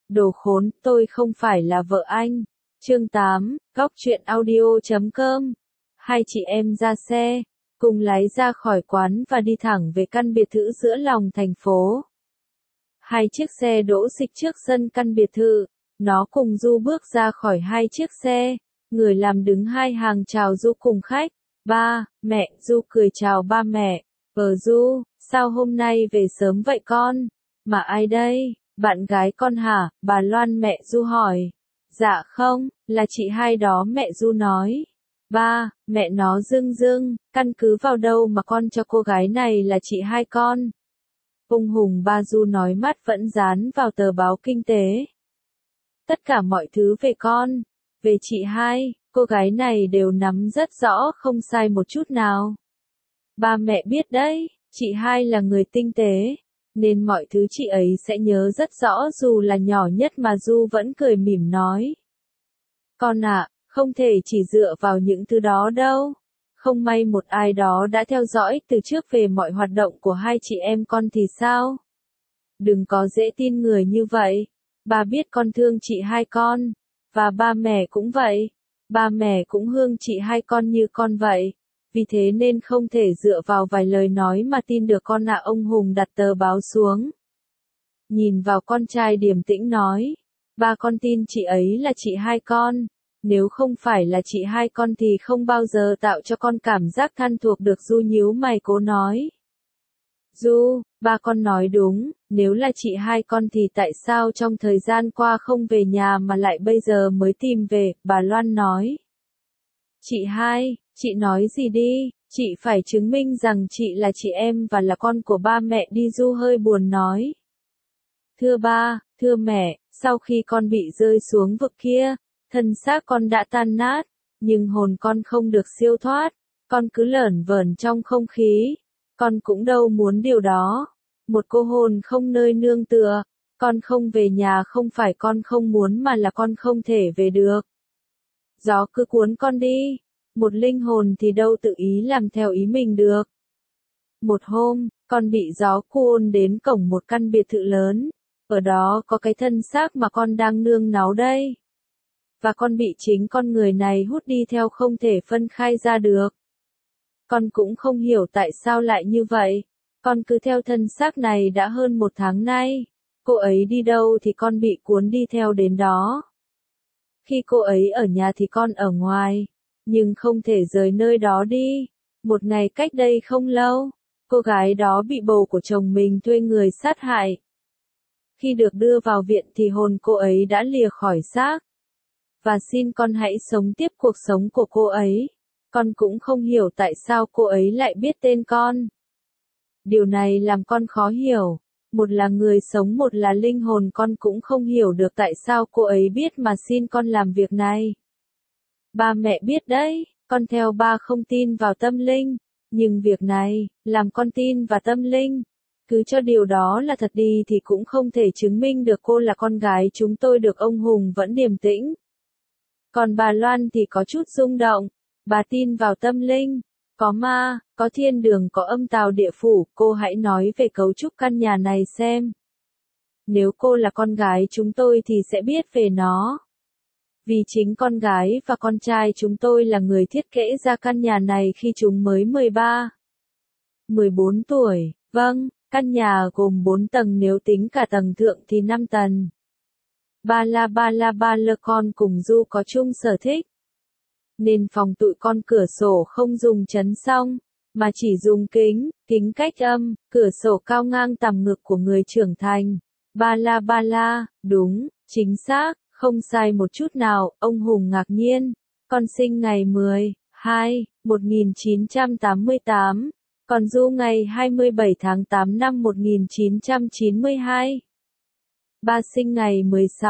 Đồ khốn, tôi không phải là vợ anh. Chương 8, Góc truyện audio.com. Hai chị em ra xe, cùng lái ra khỏi quán và đi thẳng về căn biệt thự giữa lòng thành phố. Hai chiếc xe đỗ xịch trước sân căn biệt thự, nó cùng Du bước ra khỏi hai chiếc xe, người làm đứng hai hàng chào Du cùng khách. Ba, mẹ, Du cười chào ba mẹ. Du, sao hôm nay về sớm vậy con? Mà ai đây? Bạn gái con hả? Bà Loan mẹ Du hỏi. Dạ không, là chị hai đó mẹ Du nói. Ba, mẹ nó dưng, căn cứ vào đâu mà con cho cô gái này là chị hai con? Ung hùng ba Du nói, mắt vẫn dán vào tờ báo kinh tế. Tất cả mọi thứ về con, về chị hai, cô gái này đều nắm rất rõ, không sai một chút nào. Ba mẹ biết đấy, chị hai là người tinh tế, nên mọi thứ chị ấy sẽ nhớ rất rõ dù là nhỏ nhất mà Du vẫn cười mỉm nói. Con ạ, không thể chỉ dựa vào những thứ đó đâu. Không may một ai đó đã theo dõi từ trước về mọi hoạt động của hai chị em con thì sao? Đừng có dễ tin người như vậy. Ba biết con thương chị hai con, và ba mẹ cũng vậy. Ba mẹ cũng thương chị hai con như con vậy. Vì thế nên không thể dựa vào vài lời nói mà tin được con ạ. Ông Hùng đặt tờ báo xuống. Nhìn vào con trai điềm tĩnh nói. Ba con tin chị ấy là chị hai con. Nếu không phải là chị hai con thì không bao giờ tạo cho con cảm giác thân thuộc được. Du nhíu mày cố nói. Du, ba con nói đúng, nếu là chị hai con thì tại sao trong thời gian qua không về nhà mà lại bây giờ mới tìm về, bà Loan nói. Chị hai, chị nói gì đi, chị phải chứng minh rằng chị là chị em và là con của ba mẹ đi. Du hơi buồn nói. Thưa ba, thưa mẹ, sau khi con bị rơi xuống vực kia, thân xác con đã tan nát, nhưng hồn con không được siêu thoát, con cứ lởn vởn trong không khí. Con cũng đâu muốn điều đó. Một cô hồn không nơi nương tựa, con không về nhà không phải con không muốn mà là con không thể về được. Gió cứ cuốn con đi, một linh hồn thì đâu tự ý làm theo ý mình được. Một hôm, con bị gió cuốn đến cổng một căn biệt thự lớn, ở đó có cái thân xác mà con đang nương náu đây. Và con bị chính con người này hút đi theo không thể phân khai ra được. Con cũng không hiểu tại sao lại như vậy. Con cứ theo thân xác này đã hơn 1 tháng nay. Cô ấy đi đâu thì con bị cuốn đi theo đến đó. Khi cô ấy ở nhà thì con ở ngoài, nhưng không thể rời nơi đó đi. Một ngày cách đây không lâu, cô gái đó bị bồ của chồng mình thuê người sát hại. Khi được đưa vào viện thì hồn cô ấy đã lìa khỏi xác. Và xin con hãy sống tiếp cuộc sống của cô ấy. Con cũng không hiểu tại sao cô ấy lại biết tên con. Điều này làm con khó hiểu. Một là người sống, một là linh hồn, con cũng không hiểu được tại sao cô ấy biết mà xin con làm việc này. Ba mẹ biết đấy, con theo ba không tin vào tâm linh, nhưng việc này, làm con tin vào tâm linh. Cứ cho điều đó là thật đi thì cũng không thể chứng minh được cô là con gái chúng tôi được. Ông Hùng vẫn điềm tĩnh. Còn bà Loan thì có chút rung động. Bà tin vào tâm linh, có ma, có thiên đường, có âm tào địa phủ. Cô hãy nói về cấu trúc căn nhà này xem. Nếu cô là con gái chúng tôi thì sẽ biết về nó. Vì chính con gái và con trai chúng tôi là người thiết kế ra căn nhà này khi chúng mới 13, 14 tuổi. Vâng, căn nhà gồm 4 tầng, nếu tính cả tầng thượng thì 5 tầng. Ba la con cùng Du có chung sở thích. Nên phòng tụi con cửa sổ không dùng chắn song, mà chỉ dùng kính cách âm, cửa sổ cao ngang tầm ngực của người trưởng thành. Ba la, đúng, chính xác, không sai một chút nào. Ông Hùng ngạc nhiên. Con sinh ngày 12/1988, còn Du ngày 27 tháng 8 năm 1992. Ba sinh ngày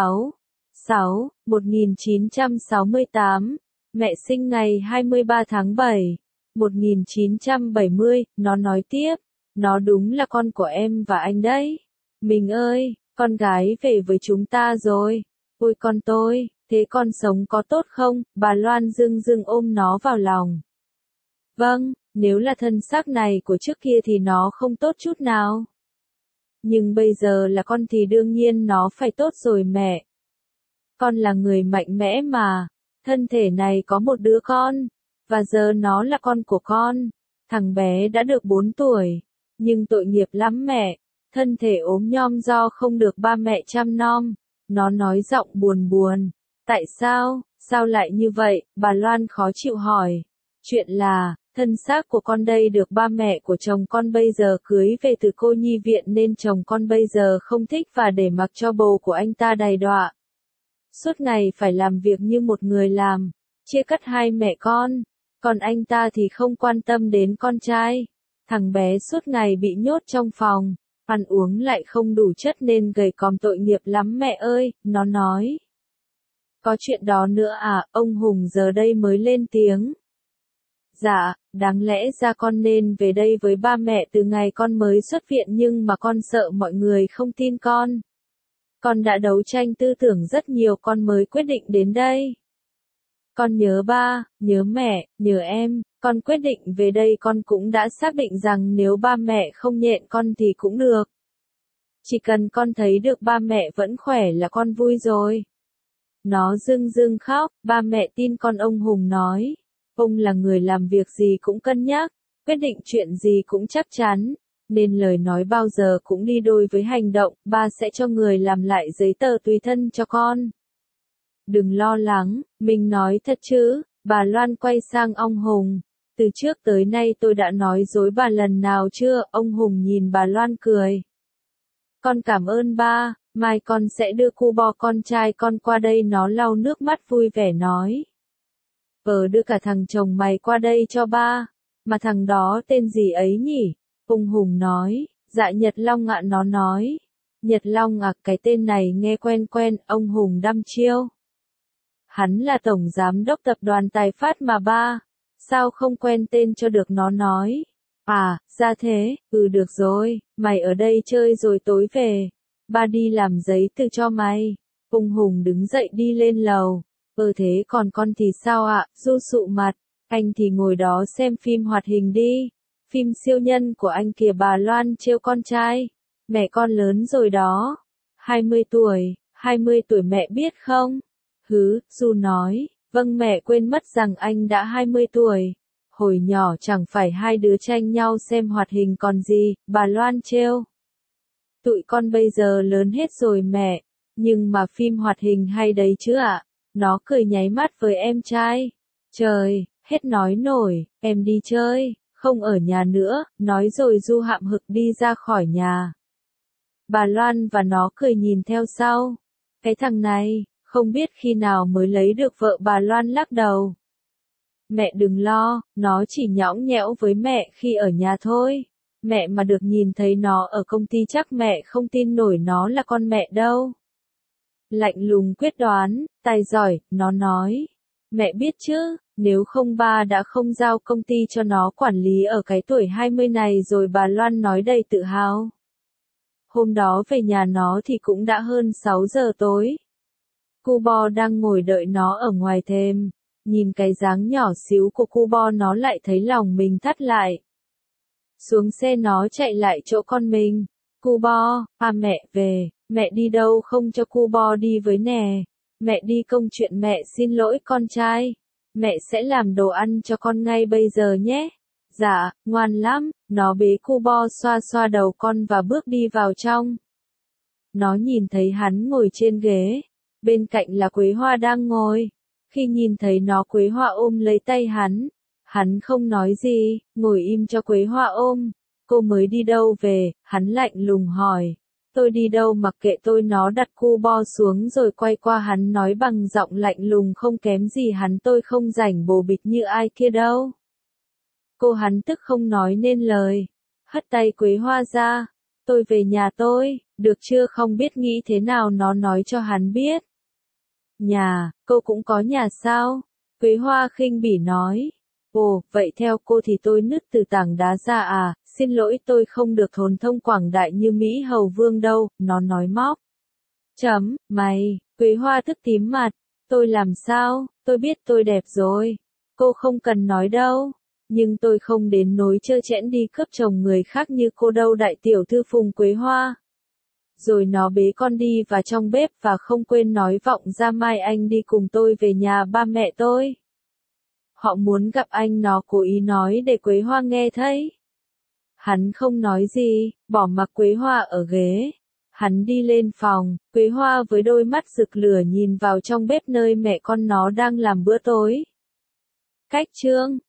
16/1968. Mẹ sinh ngày 23 tháng 7, 1970, nó nói tiếp. Nó đúng là con của em và anh đấy. Mình ơi, con gái về với chúng ta rồi. Ôi con tôi, thế con sống có tốt không? Bà Loan dưng ôm nó vào lòng. Vâng, nếu là thân xác này của trước kia thì nó không tốt chút nào. Nhưng bây giờ là con thì đương nhiên nó phải tốt rồi mẹ. Con là người mạnh mẽ mà, thân thể này có một đứa con, và giờ nó là con của con. Thằng bé đã được 4 tuổi, nhưng tội nghiệp lắm mẹ, thân thể ốm nhom do không được ba mẹ chăm nom. Nó nói giọng buồn buồn. Tại sao, sao lại như vậy, bà Loan khó chịu hỏi. Chuyện là, thân xác của con đây được ba mẹ của chồng con bây giờ cưới về từ cô nhi viện nên chồng con bây giờ không thích và để mặc cho bầu của anh ta đày đọa. Suốt ngày phải làm việc như một người làm, chia cắt hai mẹ con, còn anh ta thì không quan tâm đến con trai. Thằng bé suốt ngày bị nhốt trong phòng, ăn uống lại không đủ chất nên gầy còm tội nghiệp lắm mẹ ơi, nó nói. Có chuyện đó nữa à, ông Hùng giờ đây mới lên tiếng. Dạ, đáng lẽ ra con nên về đây với ba mẹ từ ngày con mới xuất viện nhưng mà con sợ mọi người không tin con. Con đã đấu tranh tư tưởng rất nhiều con mới quyết định đến đây. Con nhớ ba, nhớ mẹ, nhớ em, con quyết định về đây con cũng đã xác định rằng nếu ba mẹ không nhện con thì cũng được. Chỉ cần con thấy được ba mẹ vẫn khỏe là con vui rồi. Nó rưng rưng khóc, ba mẹ tin con ông Hùng nói. Ông là người làm việc gì cũng cân nhắc, quyết định chuyện gì cũng chắc chắn, nên lời nói bao giờ cũng đi đôi với hành động, ba sẽ cho người làm lại giấy tờ tùy thân cho con. Đừng lo lắng, mình nói thật chứ, bà Loan quay sang ông Hùng. Từ trước tới nay tôi đã nói dối bà lần nào chưa, ông Hùng nhìn bà Loan cười. Con cảm ơn ba, mai con sẽ đưa cu bò con trai con qua đây nó lau nước mắt vui vẻ nói. Đưa cả thằng chồng mày qua đây cho ba, mà thằng đó tên gì ấy nhỉ? Ông Hùng nói, dạ Nhật Long ạ nó nói. Nhật Long à, cái tên này nghe quen quen, ông Hùng đăm chiêu. Hắn là tổng giám đốc tập đoàn Tài Phát mà ba, sao không quen tên cho được nó nói. À, ra thế, được rồi, mày ở đây chơi rồi tối về, ba đi làm giấy từ cho mày. Ông Hùng đứng dậy đi lên lầu. Thế còn con thì sao ạ, Du sụ mặt, anh thì ngồi đó xem phim hoạt hình đi. Phim siêu nhân của anh kìa bà Loan trêu con trai. Mẹ con lớn rồi đó. 20 tuổi mẹ biết không? Du nói, vâng mẹ quên mất rằng anh đã 20 tuổi. Hồi nhỏ chẳng phải hai đứa tranh nhau xem hoạt hình còn gì, bà Loan trêu. Tụi con bây giờ lớn hết rồi mẹ, nhưng mà phim hoạt hình hay đấy chứ ạ. Nó cười nháy mắt với em trai. Trời, hết nói nổi, em đi chơi, không ở nhà nữa, nói rồi Du hậm hực đi ra khỏi nhà. Bà Loan và nó cười nhìn theo sau. Cái thằng này, không biết khi nào mới lấy được vợ bà Loan lắc đầu. Mẹ đừng lo, nó chỉ nhõng nhẽo với mẹ khi ở nhà thôi. Mẹ mà được nhìn thấy nó ở công ty chắc mẹ không tin nổi nó là con mẹ đâu. Lạnh lùng quyết đoán, tài giỏi, nó nói. Mẹ biết chứ, nếu không ba đã không giao công ty cho nó quản lý ở cái tuổi 20 này rồi bà Loan nói đầy tự hào. Hôm đó về nhà nó thì cũng đã hơn 6 giờ tối. Cu Bo đang ngồi đợi nó ở ngoài thềm. Nhìn cái dáng nhỏ xíu của Cu Bo nó lại thấy lòng mình thắt lại. Xuống xe nó chạy lại chỗ con mình. Cu Bo, mẹ về, mẹ đi đâu không cho Cu Bo đi với nè. Mẹ đi công chuyện mẹ xin lỗi con trai. Mẹ sẽ làm đồ ăn cho con ngay bây giờ nhé. Dạ, ngoan lắm, nó bế Cu Bo xoa xoa đầu con và bước đi vào trong. Nó nhìn thấy hắn ngồi trên ghế. Bên cạnh là Quế Hoa đang ngồi. Khi nhìn thấy nó Quế Hoa ôm lấy tay hắn. Hắn không nói gì, ngồi im cho Quế Hoa ôm. Cô mới đi đâu về, hắn lạnh lùng hỏi. Tôi đi đâu mặc kệ tôi nó đặt Cu Bo xuống rồi quay qua hắn nói bằng giọng lạnh lùng không kém gì hắn tôi không rảnh bồ bịch như ai kia đâu. Cô hắn tức không nói nên lời. Hất tay Quế Hoa ra. Tôi về nhà tôi, được chưa không biết nghĩ thế nào nó nói cho hắn biết. Nhà, cô cũng có nhà sao? Quế Hoa khinh bỉ nói. Ồ, vậy theo cô thì tôi nứt từ tảng đá ra à, xin lỗi tôi không được hồn thông quảng đại như Mỹ Hầu Vương đâu, nó nói móc. Mày, Quế Hoa tức tím mặt, tôi làm sao, tôi biết tôi đẹp rồi, cô không cần nói đâu, nhưng tôi không đến nỗi trơ trẽn đi cướp chồng người khác như cô đâu đại tiểu thư Phùng Quế Hoa, Rồi nó bế con đi vào trong bếp và không quên nói vọng ra mai anh đi cùng tôi về nhà ba mẹ tôi. Họ muốn gặp anh, nó cố ý nói để Quế Hoa nghe thấy. Hắn không nói gì, bỏ mặc Quế Hoa ở ghế. Hắn đi lên phòng, Quế Hoa với đôi mắt rực lửa nhìn vào trong bếp nơi mẹ con nó đang làm bữa tối. Cách chương